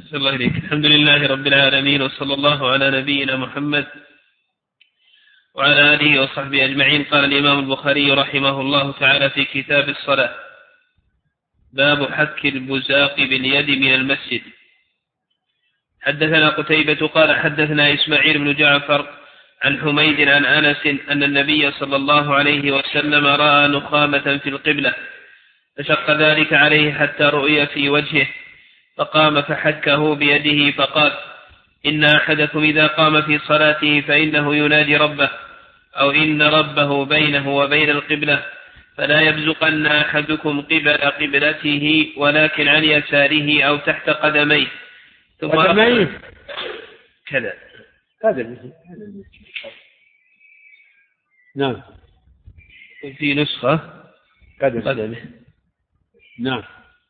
أحسن الله إليك. الحمد لله رب العالمين، وصلى الله على نبينا محمد وعلى آله وصحبه أجمعين. قال الإمام البخاري رحمه الله تعالى في كتاب الصلاة: باب حك البزاق باليد من المسجد. حدثنا قتيبة قال حدثنا إسماعيل بن جعفر عن حميد عن أنس أن النبي صلى الله عليه وسلم رأى نخامة في القبلة فشق ذلك عليه حتى رؤي في وجهه، فقام فحكه بيده فقال: إن أحدكم إذا قام في صلاته فإنه ينادي ربه، أو إن ربه بينه وبين القبلة، فلا يبزقن أحدكم قبل قبلته ولكن عن يساره أو تحت قدميه. ثم كذا نعم، في نسخة قدمه. نعم.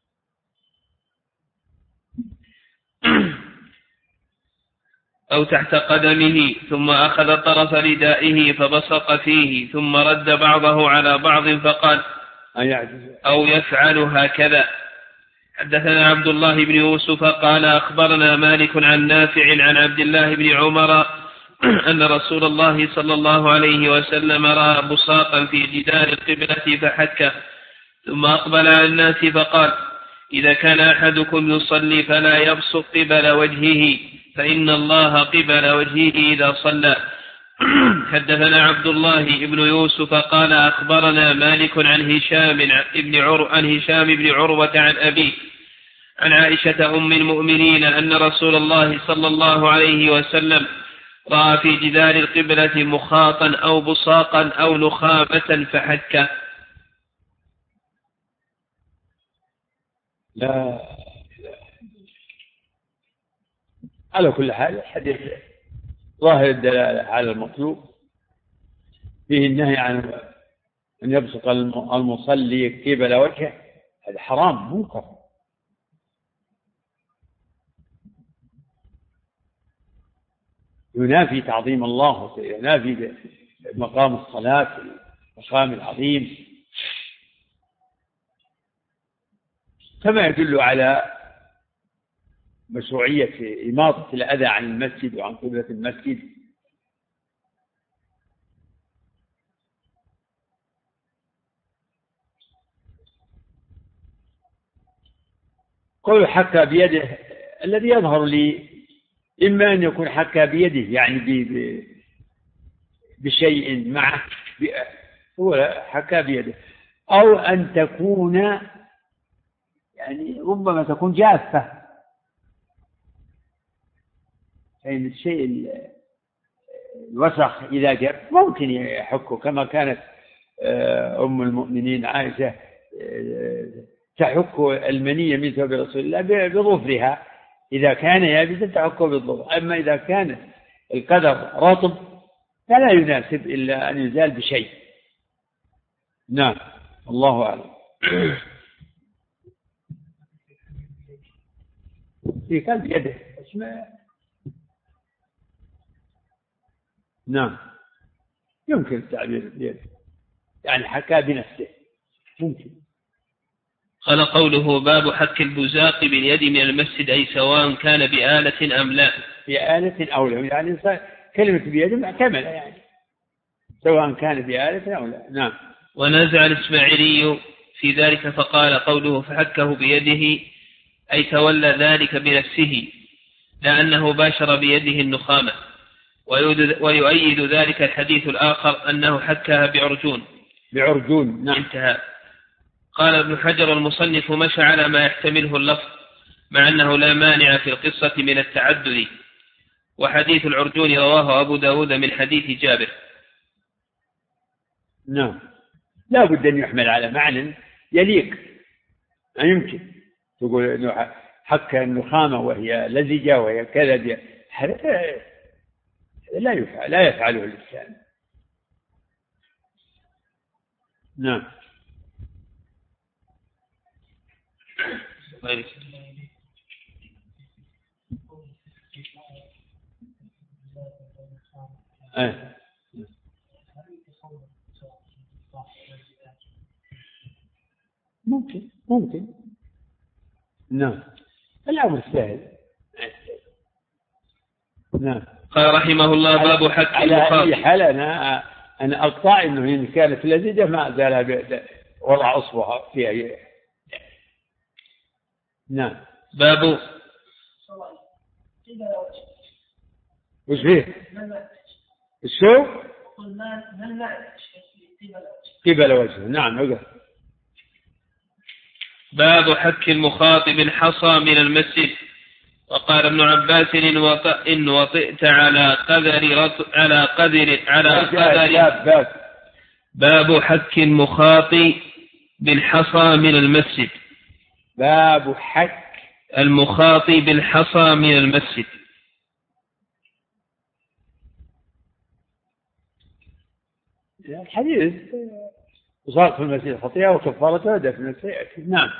أو تحت قدمه، ثم أخذ طرف ردائه فبصق فيه، ثم رد بعضه على بعض فقال: أو يفعل هكذا. حدثنا عبد الله بن يوسف قال أخبرنا مالك عن نافع عن عبد الله بن عمر أن رسول الله صلى الله عليه وسلم رأى بصاقا في جدار القبلة فحكه، ثم أقبل على الناس فقال: إذا كان أحدكم يصلي فلا يبصق قبل وجهه، فإن الله قبل وجهه إذا صلى. حدثنا عبد الله بن يوسف قال أخبرنا مالك عن هشام بن عروة عن أبيه عن عائشة أم المؤمنين أن رسول الله صلى الله عليه وسلم رأى في جدار القبلة مخاطا أو بصاقا أو نخامة فحكه. لا، على كل حال الحديث ظاهر الدلالة على المطلوب، فيه النهي عن أن يبصق المصلي قبل وجهه، هذا حرام منكر. ينافي تعظيم الله، ينافي مقام الصلاة، المقام العظيم، كما يدل على مشروعية إماطة الأذى عن المسجد وعن قبلة المسجد. قول حكى بيده، الذي يظهر لي إما أن يكون حكى بيده يعني بشيء معه، هو حكى بيده، أو أن تكون يعني ربما تكون جافة، يعني الشيء الوسخ إذا جاف ممكن يحكه، كما كانت أم المؤمنين عائشة تحك المنية من ثوب رسول الله بظفرها، إذا كان يابسا تحكه بالظفر. أما إذا كان القدر رطب فلا يناسب إلا أن يزال بشيء. نعم، الله أعلم. في قلب يده نعم، يمكن التعبير بيده، يعني حكى بنفسه ممكن. قال قوله: باب حك البزاق باليد من المسجد، أي سواء كان بآلة أم لا. بآلة أو لا، يعني كلمة بيد معتملة، يعني سواء كان بآلة أو لا. نعم. ونازع الإسماعيلي في ذلك فقال قوله فحكه بيده أي تولى ذلك بنفسه، لأنه باشر بيده النخامة. ويؤيد ذلك الحديث الآخر أنه حكها بعرجون. نعم. انتهى. قال ابن حجر: المصنف مشى على ما يحتمله اللفظ، مع أنه لا مانع في القصة من التعدد. وحديث العرجون رواه أبو داود من حديث جابر. نعم، لا بد أن يحمل على معنى يليق. ما يمكن تقول أنه حك النخامة وهي لزجة وهي كذا، لا يفعله الإنسان. نعم. ممكن. نعم، الأمر سهل، نعم. قال رحمه الله باب حك المخاطب. على أي حال أنا أقطع إنه إن كانت لزجة ما زال وضع أصبعها فيها. نعم. باب وش فيه؟ الشو؟ قبل وجهه. نعم. أقول. باب حك المخاطب الحصى من المسجد. وقال ابن عباس إن وطئت على قدر باب حك المخاطب بالحصى من المسجد. باب حك المخاطب بالحصى من المسجد. الحديث وصارت في المسجد خطيئة وكفارته دفن السيئة. نعم.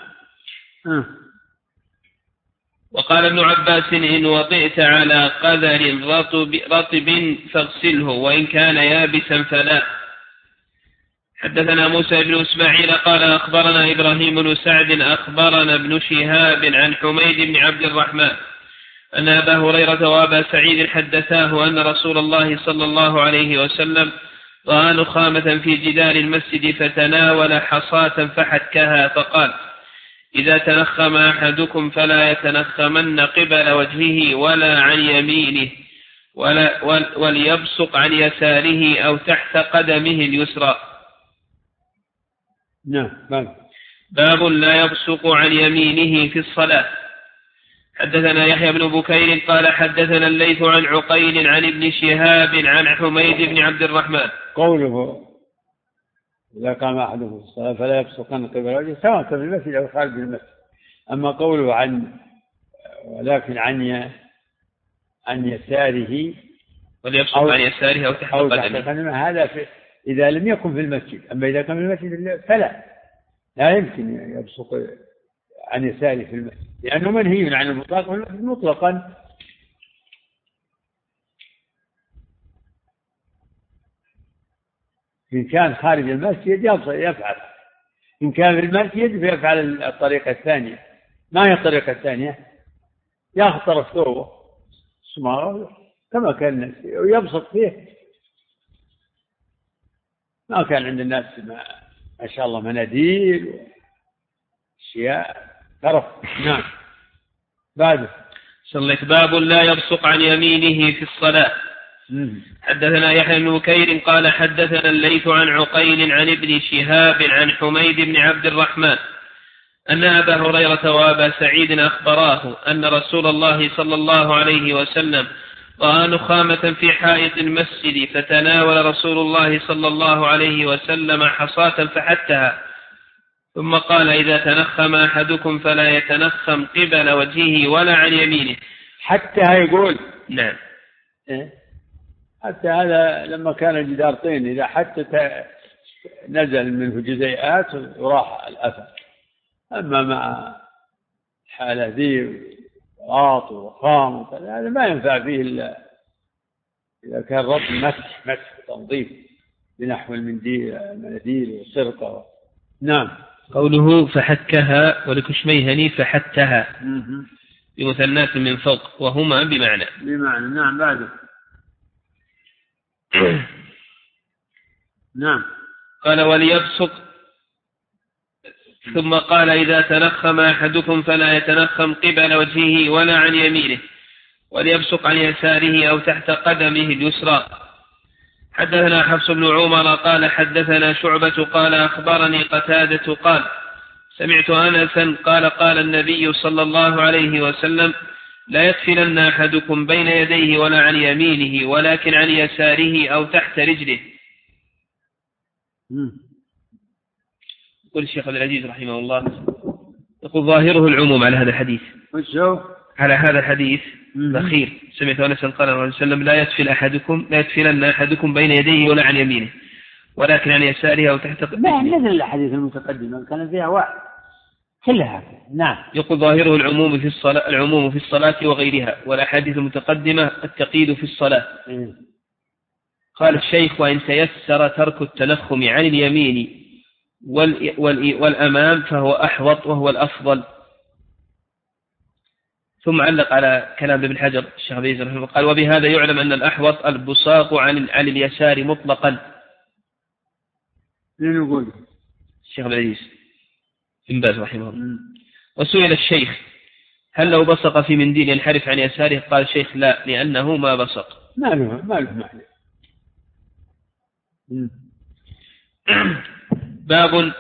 وقال ابن عباس إن وطئت على قدر رطب فاغسله وإن كان يابسا فلا. حدثنا موسى بن إسماعيل قال أخبرنا إبراهيم بن سعد أخبرنا ابن شهاب عن حميد بن عبد الرحمن أن أبا هريرة وأبا سعيد حدثاه أن رسول الله صلى الله عليه وسلم رأى نخامة في جدار المسجد فتناول حصاة فحكها فقال إذا تنخم أحدكم فلا يتنخمن قبل وجهه ولا عن يمينه وليبصق عن يساره أو تحت قدمه اليسرى. نعم. باب لا يبصق عن يمينه في الصلاة. حدثنا يحيى بن بكير قال حدثنا الليث عن عقيل عن ابن شهاب عن حميد بن عبد الرحمن. قوله إذا قام أحدهم في الصلاة فلا يبصقن قبل وجهه سواء في المسجد أو خارج المسجد. أما قوله ولكن عن يساره وليبصق عن يساره أو تحت قدمه هذا إذا لم يكن في المسجد. أما إذا كان في المسجد فلا يمكن يبصق عن يساره في المسجد لأنه منهي عن المطلق مطلقا. إن كان خارج المسجد يفعل، إن كان في المسجد فيفعل الطريقة الثانية. ما هي الطريقة الثانية؟ يأخذ طرف ثوبه كما كان الناس ويبسط فيه. ما كان عند الناس ما شاء الله مناديل وأشياء طرف. نعم. بعد صليت. باب لا يبصق عن يمينه في الصلاة. حدثنا يحيى بن بكير قال حدثنا الليث عن عقيل عن ابن شهاب عن حميد بن عبد الرحمن أن أبا هريرة وأبا سعيد أخبراه أن رسول الله صلى الله عليه وسلم رأى نخامة في حائط المسجد فتناول رسول الله صلى الله عليه وسلم حصاة فحتها ثم قال إذا تنخم أحدكم فلا يتنخم قبل وجهه ولا عن يمينه. حتى يقول. نعم. حتى هذا لما كان الجدار طين إذا حتى نزل منه جزيئات وراح الأثر. أما مع حالة ذي غاط وخام هذا ما ينفع فيه إلا إذا كان رب مسح تنظيف بنحو المناديل والسرقة. نعم. قوله فحكها ولكشميهني فحتها بمثنات من فوق وهما بمعنى. نعم. بعده. نعم. قال وليبصق ثم قال إذا تنخم أحدكم فلا يتنخم قبل وجهه ولا عن يمينه وليبصق عن يساره أو تحت قدمه اليسرى. حدثنا حفص بن عمر قال حدثنا شعبة قال أخبرني قتادة قال سمعت أنسا قال النبي صلى الله عليه وسلم لا يدفلن أحدكم بين يديه ولا عن يمينه ولكن عن يساره أو تحت رجله. يقول الشيخ عبد العزيز رحمه الله يقول ظاهره العموم على هذا الحديث. على هذا الحديث الأخير سمعت أنسا قال صلى الله عليه وسلم لا يدفلن أحدكم بين يديه ولا عن يمينه ولكن عن يساره أو تحت رجله. مثل الحديث المتقدم كان فيها واحد كلها. نعم. يقول ظاهره العموم في الصلاة وغيرها والأحاديث المتقدمة التقييد في الصلاة. قال الشيخ وإن تيسر ترك التنخم عن اليمين والأمام فهو أحوط وهو الأفضل. ثم علق على كلام ابن حجر الشيخ عبد العزيز رحمه الله قال: وبهذا يعلم أن الأحوط البصاق عن اليسار مطلقا. من نقول الشيخ عبد العزيز بن باز رحمه الله. وسئل الشيخ: هل لو بصق في منديل ينحرف عن يساره؟ قال الشيخ: لا، لأنه ما بصق. ما له معنى. باب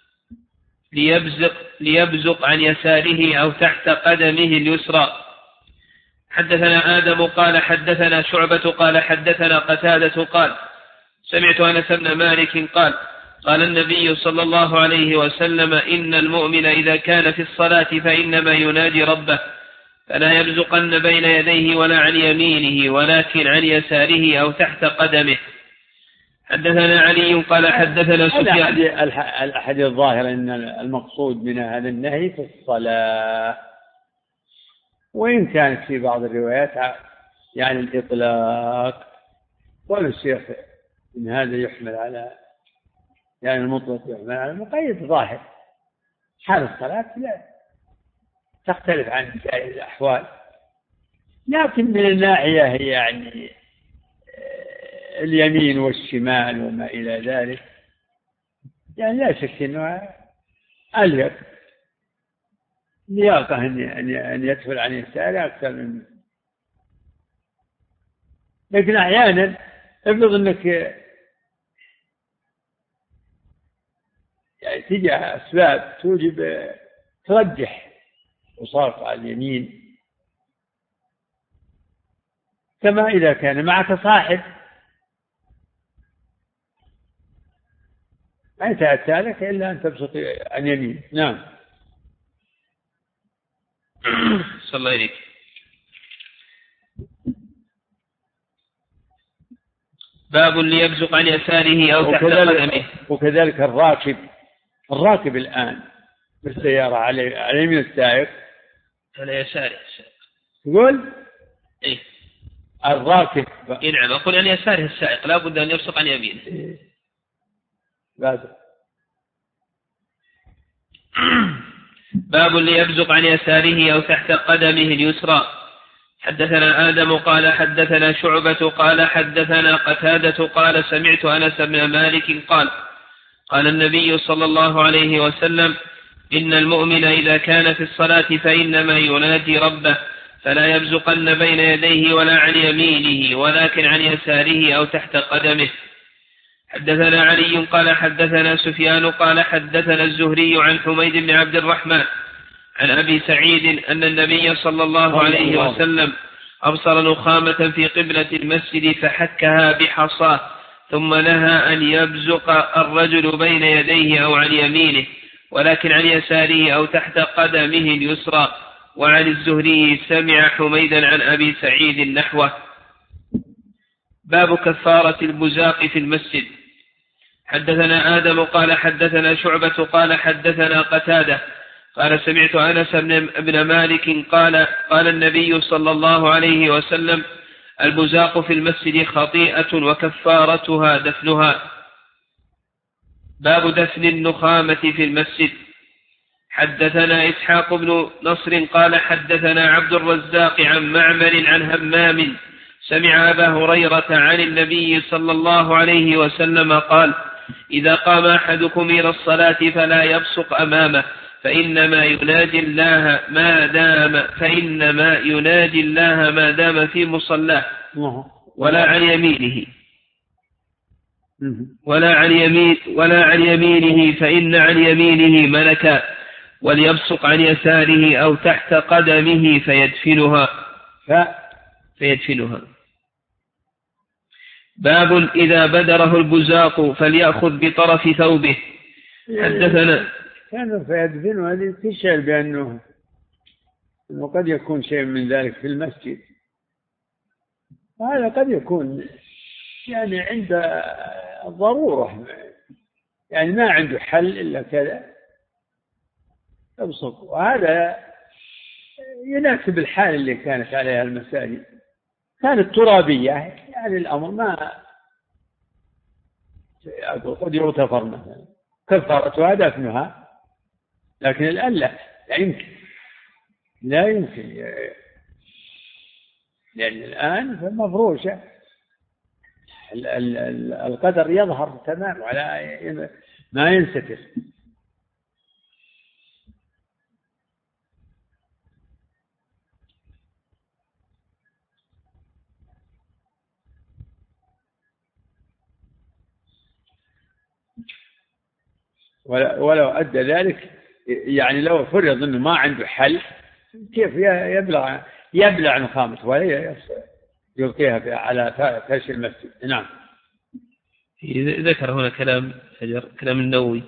ليبزق عن يساره أو تحت قدمه اليسرى. حدثنا آدم قال حدثنا شعبة قال حدثنا قتادة قال: سمعت أنس بن مالك قال: قال النبي صلى الله عليه وسلم: إن المؤمن إذا كان في الصلاة فإنما يناجي ربه، فلا يبزقن بين يديه ولا عن يمينه، ولكن عن يساره أو تحت قدمه. حدثنا علي قال حدثنا سفيان. الأحاديث الظاهرة أن المقصود من هذا النهي في الصلاة، وإن كانت في بعض الروايات يعني الإطلاق، والشيخ إن هذا يحمل على يعني المطلق يحمل على المقيد ظاهر. حال الصلاة لا تختلف عن سائر الأحوال، لكن من الناحية هي يعني اليمين والشمال وما إلى ذلك، يعني لا شك أنه أليق لياقة أن يدخل عن يساره أكثر من. لكن أحيانا افرض أنك يعني تجي أسباب توجب ترجح وصارت على اليمين، كما إذا كان معك صاحب ما يتأتى لك إلا أن تبسط عن يمين. نعم. صلى الله عليك. باب ليبزق عن يساره أو تحت قدمه. وكذلك الراكب الآن بالسيارة على يمين السائق على يساره. تقول إيه الراكب. نعم، أقول عن يساره السائق لا بد أن يبصق عن يمينه. باب ليبزق عن يساره أو تحت قدمه اليسرى. حدثنا آدم قال حدثنا شعبة قال حدثنا قتادة قال: سمعت أنس بن مالك قال: قال النبي صلى الله عليه وسلم: إن المؤمن إذا كان في الصلاة فإنما يناجي ربه، فلا يبزقن بين يديه ولا عن يمينه، ولكن عن يساره أو تحت قدمه. حدثنا علي قال حدثنا سفيان قال حدثنا الزهري عن حميد بن عبد الرحمن عن أبي سعيد أن النبي صلى الله عليه وسلم أبصر نخامة في قبلة المسجد فحكها بحصاه، ثم نهى أن يبزق الرجل بين يديه أو عن يمينه، ولكن عن يساره أو تحت قدمه اليسرى. وعن الزهري سمع حميدا عن أبي سعيد نحوه. باب كفارة البزاق في المسجد. حدثنا آدم قال حدثنا شعبة قال حدثنا قتادة قال: سمعت أنس بن مالك قال النبي صلى الله عليه وسلم: البزاق في المسجد خطيئة وكفارتها دفنها. باب دفن النخامة في المسجد. حدثنا إسحاق بن نصر قال حدثنا عبد الرزاق عن معمر عن همام سمع أبا هريرة عن النبي صلى الله عليه وسلم قال: إذا قام أحدكم إلى الصلاة فلا يبصق أمامه، فإنما يناجي الله ما دام في مصلاه، ولا عن يمينه فإن عن يمينه ملكا، وليبصق عن يساره أو تحت قدمه فيدفنها. باب إذا بدره البزاق فليأخذ بطرف ثوبه. حدثنا كان فيدفنها. هذه تشعر بأنه قد يكون شيء من ذلك في المسجد، وهذا قد يكون يعني عند ضرورة، يعني ما عنده حل إلا كذا يبصق، وهذا يناسب الحال اللي كانت عليها المساجد، كانت ترابية، يعني الأمر ما قد يغتفر مثلا، كفارتها دفنها، لكن الآن لا يمكن لا يمكن، لأن الآن مفروشة، القدر يظهر تمام ولا ما ينستر. ولو أدى ذلك، يعني لو فرض أنه ما عنده حل، كيف يبلع نخامته ولا يلقيها على فرش المسجد؟ نعم. ذكر هنا كلام حجر، كلام النووي.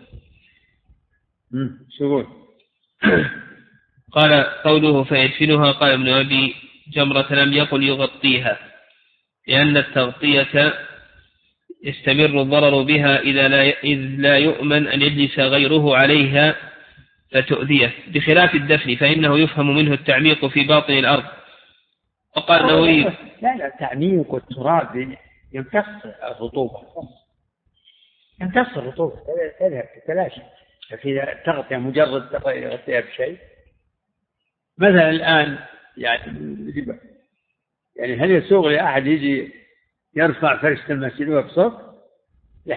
شو يقول؟ قال قوله فيدفنها، قال ابن أبي جمرة لم يقل يغطيها، لأن التغطية يستمر الضرر بها إذ لا يؤمن أن يجلس غيره عليها فتؤذيه، بخلاف الدفن فإنه يفهم منه التعميق في باطن الأرض. وقال النووي لا تعميق التراب يمتص الرطوبة، يمتص الرطوبة تذهب تتلاشى. فإذا تغطية مجرد تغطيها بشيء، مثلا الآن يعني هل يسوغ لأحد يجي يرفع فرشة المسجد ويبصق؟ لا.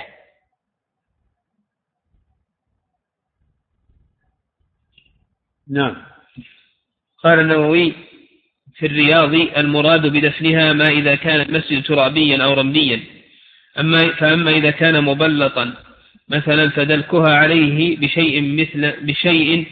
نعم. قال النووي في الرياض المراد بدفنها ما إذا كان المسجد ترابيا أو رمليا، فأما إذا كان مبلطا مثلا فدلكها عليه بشيء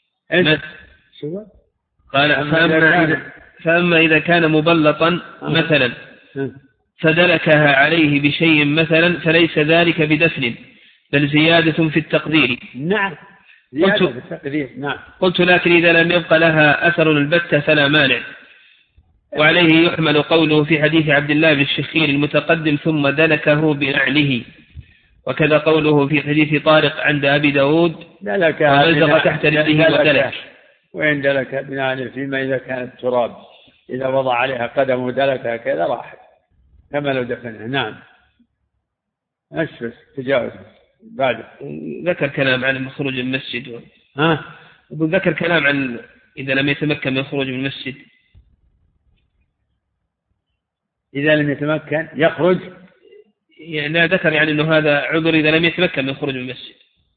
قال فأما إذا كان مبلطا مثلا فدلكها عليه بشيء مثلا فليس ذلك بدفن، بل زيادة في التقدير. نعم. قلت لكن إذا لم يبق لها أثر البتة فلا مانع. وعليه يحمل قوله في حديث عبد الله بن الشخير المتقدم ثم دلكه بنعله، وكذا قوله في حديث طارق عند أبي داود ولزق تحت رجله ودلك. وين دلك بنعله؟ فيما إذا كانت تراب، إذا وضع عليها قدمه دلكها كذا راحت كما لو دفنها. نعم. أشفت تجاوز بعد. ذكر كلام عن خروج المسجد. ذكر كلام عن إذا لم يتمكن من الخروج من المسجد، إذا لم يتمكن يخرج، يعني ذكر يعني أنه هذا عذر إذا لم يتمكن من الخروج من المسجد.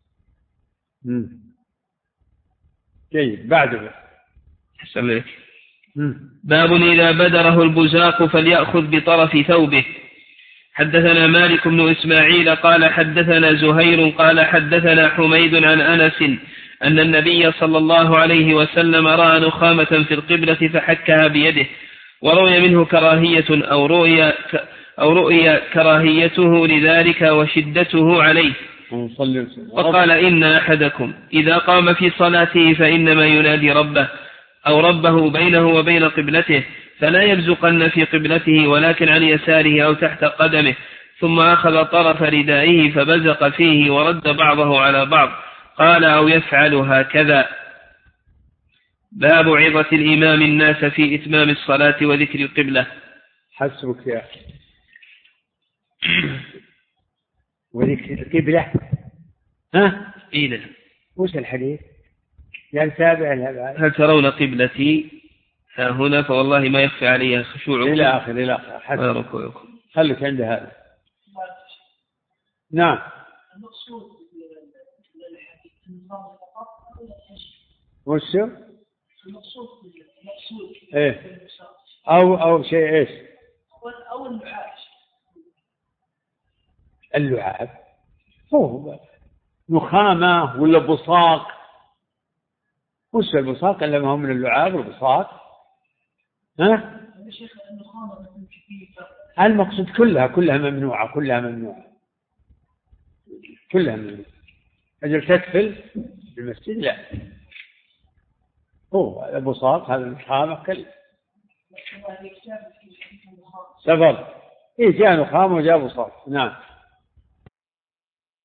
جيد. بعده حسن لك. باب إذا بدره البزاق فليأخذ بطرف ثوبه. حدثنا مالك بن إسماعيل قال حدثنا زهير قال حدثنا حميد عن أنس أن النبي صلى الله عليه وسلم رأى نخامة في القبلة فحكها بيده، وروي منه كراهية أو رؤي كراهيته لذلك وشدته عليه. وقال إن أحدكم إذا قام في صلاته فإنما ينادي ربه أو ربه بينه وبين قبلته، فلا يبزقن في قبلته ولكن عن يساره أو تحت قدمه، ثم أخذ طرف ردائه فبزق فيه ورد بعضه على بعض. قال أو يفعل هكذا. باب عظة الإمام الناس في إتمام الصلاة وذكر القبلة. حسبك يا أخي. وذكر القبلة. إيه وش الحديث؟ يعني تابع لها. هل ترون قبلتي هنا فوالله ما يخفى عليها خشوعكم إلى آخر خلك عند هذا. نعم. وشو؟ إيه أو شيء إيش؟ أو اللعاب. اللعاب هو نخامة ولا بصاق؟ وش البصاق إلا ما هو من اللعاب والبصاق؟ المقصود كلها ممنوعة. أجل تكفل في المسجد لا. هو البصاق هذا النخامة كل سفر. جاء نخامة وجاء بصاق. نعم.